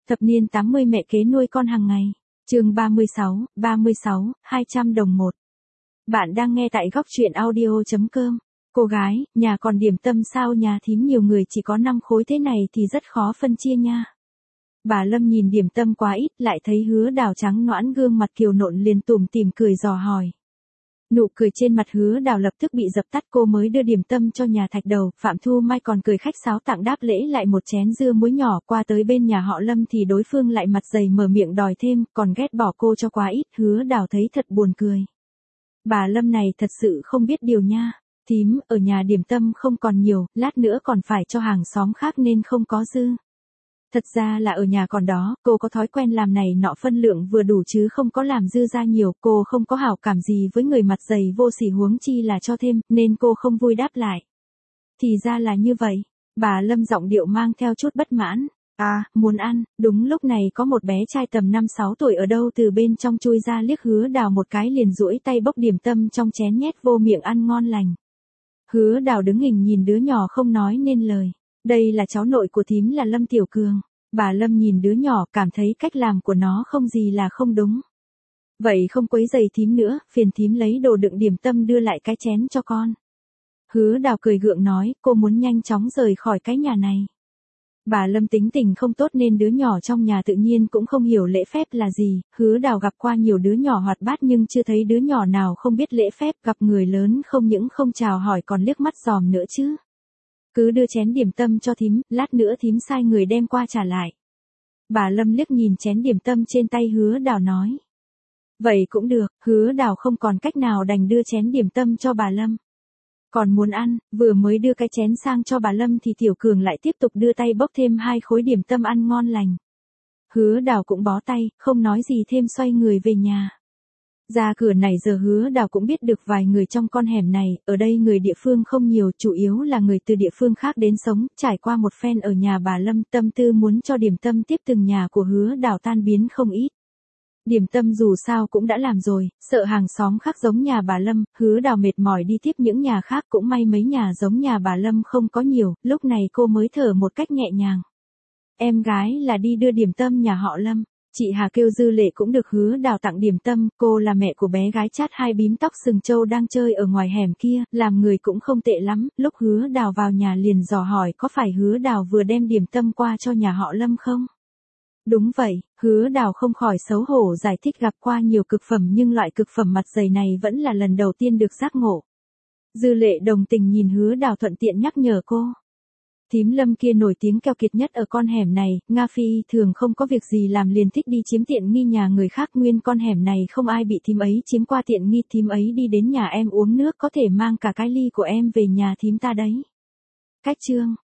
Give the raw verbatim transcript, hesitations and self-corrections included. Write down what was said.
Thập niên tám mươi mẹ kế nuôi con hàng ngày. Chương ba mươi sáu, ba mươi sáu, hai trăm đồng một. Bạn đang nghe tại góc truyện audio chấm com. Cô gái, nhà còn điểm tâm sao, nhà thím nhiều người chỉ có năm khối thế này thì rất khó phân chia nha. Bà Lâm nhìn điểm tâm quá ít, lại thấy Hứa Đào trắng nõn gương mặt kiều nộn liền tủm tỉm cười dò hỏi. Nụ cười trên mặt Hứa Đào lập tức bị dập tắt, cô mới đưa điểm tâm cho nhà Thạch Đầu, Phạm Thu Mai còn cười khách sáo tặng đáp lễ lại một chén dưa muối nhỏ, qua tới bên nhà họ Lâm thì đối phương lại mặt dày mở miệng đòi thêm, còn ghét bỏ cô cho quá ít, Hứa Đào thấy thật buồn cười. Bà Lâm này thật sự không biết điều nha. Thím, ở nhà điểm tâm không còn nhiều, lát nữa còn phải cho hàng xóm khác nên không có dư. Thật ra là ở nhà còn đó, cô có thói quen làm này nọ phân lượng vừa đủ chứ không có làm dư ra nhiều, cô không có hảo cảm gì với người mặt dày vô sỉ huống chi là cho thêm, nên cô không vui đáp lại. Thì ra là như vậy, bà Lâm giọng điệu mang theo chút bất mãn. À, muốn ăn, đúng lúc này có một bé trai tầm năm sáu tuổi ở đâu từ bên trong chui ra liếc Hứa Đào một cái liền duỗi tay bốc điểm tâm trong chén nhét vô miệng ăn ngon lành. Hứa Đào đứng hình nhìn đứa nhỏ không nói nên lời. Đây là cháu nội của thím là Lâm Tiểu Cường. Bà Lâm nhìn đứa nhỏ cảm thấy cách làm của nó không gì là không đúng. Vậy không quấy giày thím nữa, phiền thím lấy đồ đựng điểm tâm đưa lại cái chén cho con. Hứa Đào cười gượng nói, cô muốn nhanh chóng rời khỏi cái nhà này. Bà Lâm tính tình không tốt nên đứa nhỏ trong nhà tự nhiên cũng không hiểu lễ phép là gì, Hứa Đào gặp qua nhiều đứa nhỏ hoạt bát nhưng chưa thấy đứa nhỏ nào không biết lễ phép, gặp người lớn không những không chào hỏi còn liếc mắt dòm nữa chứ. Cứ đưa chén điểm tâm cho thím, lát nữa thím sai người đem qua trả lại. Bà Lâm liếc nhìn chén điểm tâm trên tay Hứa Đào nói. Vậy cũng được, Hứa Đào không còn cách nào đành đưa chén điểm tâm cho bà Lâm. Còn muốn ăn, vừa mới đưa cái chén sang cho bà Lâm thì Tiểu Cường lại tiếp tục đưa tay bốc thêm hai khối điểm tâm ăn ngon lành. Hứa Đào cũng bó tay, không nói gì thêm xoay người về nhà. Ra cửa này giờ Hứa Đào cũng biết được vài người trong con hẻm này, ở đây người địa phương không nhiều, chủ yếu là người từ địa phương khác đến sống, trải qua một phen ở nhà bà Lâm, tâm tư muốn cho điểm tâm tiếp từng nhà của Hứa Đào tan biến không ít. Điểm tâm dù sao cũng đã làm rồi, sợ hàng xóm khác giống nhà bà Lâm, Hứa Đào mệt mỏi đi tiếp những nhà khác, cũng may mấy nhà giống nhà bà Lâm không có nhiều, lúc này cô mới thở một cách nhẹ nhàng. Em gái là đi đưa điểm tâm nhà họ Lâm. Chị Hà kêu Dư Lệ cũng được Hứa Đào tặng điểm tâm, cô là mẹ của bé gái chát hai bím tóc sừng trâu đang chơi ở ngoài hẻm kia, làm người cũng không tệ lắm, lúc Hứa Đào vào nhà liền dò hỏi có phải Hứa Đào vừa đem điểm tâm qua cho nhà họ Lâm không? Đúng vậy, Hứa Đào không khỏi xấu hổ giải thích gặp qua nhiều cực phẩm nhưng loại cực phẩm mặt dày này vẫn là lần đầu tiên được giác ngộ. Dư Lệ đồng tình nhìn Hứa Đào thuận tiện nhắc nhở cô. Thím Lâm kia nổi tiếng keo kiệt nhất ở con hẻm này, Nga Phi thường không có việc gì làm liền thích đi chiếm tiện nghi nhà người khác, nguyên con hẻm này không ai bị thím ấy chiếm qua tiện nghi, thím ấy đi đến nhà em uống nước có thể mang cả cái ly của em về nhà thím ta đấy. Cách chương,